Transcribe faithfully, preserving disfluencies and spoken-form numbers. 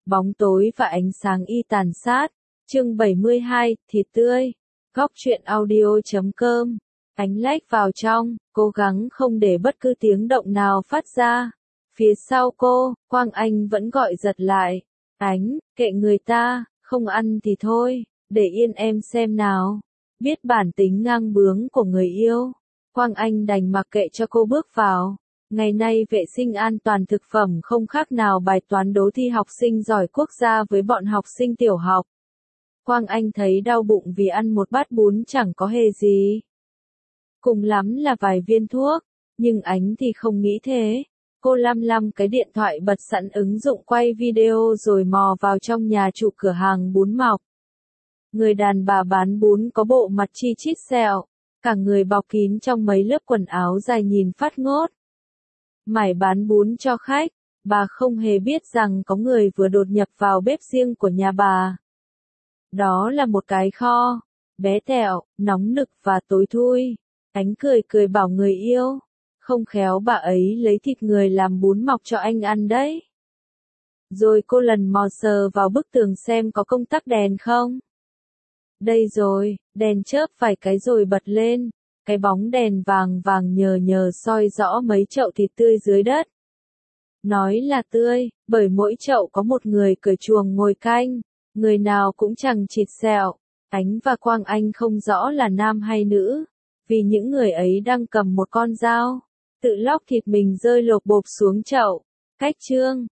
Bóng tối và ánh sáng y tàn sát. Chương bảy mươi hai, thịt tươi. Góc truyện audio chấm com. Ánh lách vào trong, cố gắng không để bất cứ tiếng động nào phát ra. Phía sau cô, Quang Anh vẫn gọi giật lại. Ánh, kệ người ta, không ăn thì thôi, để yên em xem nào. Biết bản tính ngang bướng của người yêu, Quang Anh đành mặc kệ cho cô bước vào. Ngày nay vệ sinh an toàn thực phẩm không khác nào bài toán đố thi học sinh giỏi quốc gia với bọn học sinh tiểu học. Quang Anh thấy đau bụng vì ăn một bát bún chẳng có hề gì. Cùng lắm là vài viên thuốc, nhưng Ánh thì không nghĩ thế. Cô lăm lăm cái điện thoại bật sẵn ứng dụng quay video rồi mò vào trong nhà chủ cửa hàng bún mọc. Người đàn bà bán bún có bộ mặt chi chít sẹo, cả người bọc kín trong mấy lớp quần áo dài nhìn phát ngốt. Mải bán bún cho khách, bà không hề biết rằng có người vừa đột nhập vào bếp riêng của nhà bà. Đó là một cái kho, bé tẹo, nóng nực và tối thui. Ánh cười cười bảo người yêu, không khéo bà ấy lấy thịt người làm bún mọc cho anh ăn đấy. Rồi cô lần mò sờ vào bức tường xem có công tắc đèn không. Đây rồi, đèn chớp vài cái rồi bật lên, cái bóng đèn vàng vàng nhờ nhờ soi rõ mấy chậu thịt tươi dưới đất. Nói là tươi, bởi mỗi chậu có một người cởi chuồng ngồi canh, người nào cũng chẳng chịt sẹo. Ánh và Quang Anh không rõ là nam hay nữ, vì những người ấy đang cầm một con dao, tự lóc thịt mình rơi lộp bộp xuống chậu. Cách chương